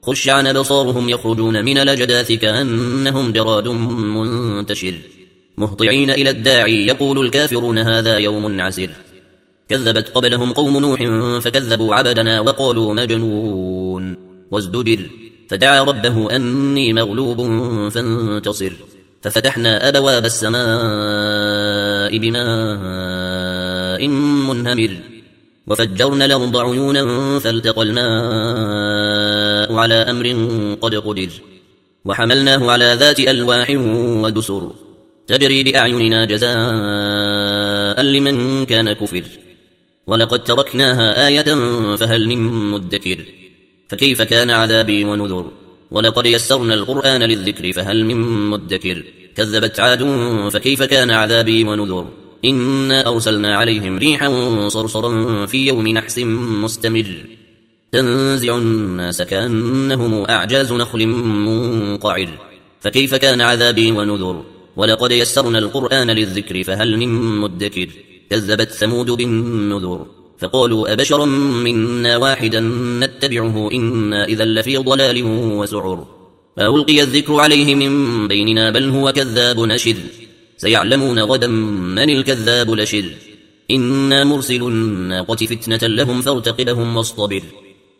خش عن أبصارهم يخرجون من الأجداث كأنهم جراد منتشر مهطعين إلى الداعي يقول الكافرون هذا يوم عسر كذبت قبلهم قوم نوح فكذبوا عبدنا وقالوا مجنون وازدجر فدعا ربه أني مغلوب فانتصر ففتحنا أبواب السماء بماء منهمر وفجرنا الأرض عيونا فالتقى الماء على أمر قد قدر وحملناه على ذات ألواح ودسر تجري بأعيننا جزاء لمن كان كفر ولقد تركناها آية فهل من مدكر فكيف كان عذابي ونذر ولقد يسرنا القرآن للذكر فهل من مدكر كذبت عاد فكيف كان عذابي ونذر إنا أرسلنا عليهم ريحا صرصرا في يوم نحس مستمر تنزع الناس كأنهم أعجاز نخل منقعر فكيف كان عذابي ونذر ولقد يسرنا القرآن للذكر فهل من مدكر كذبت ثمود بالنذر فقالوا أبشرا منا واحدا نتبعه إنا إذا لفي ضلال وسعر فألقي الذكر عليه من بيننا بل هو كذاب نشر سيعلمون غدا من الكذاب لشر إنا مرسل الناقة فتنة لهم فارتقبهم واصطبر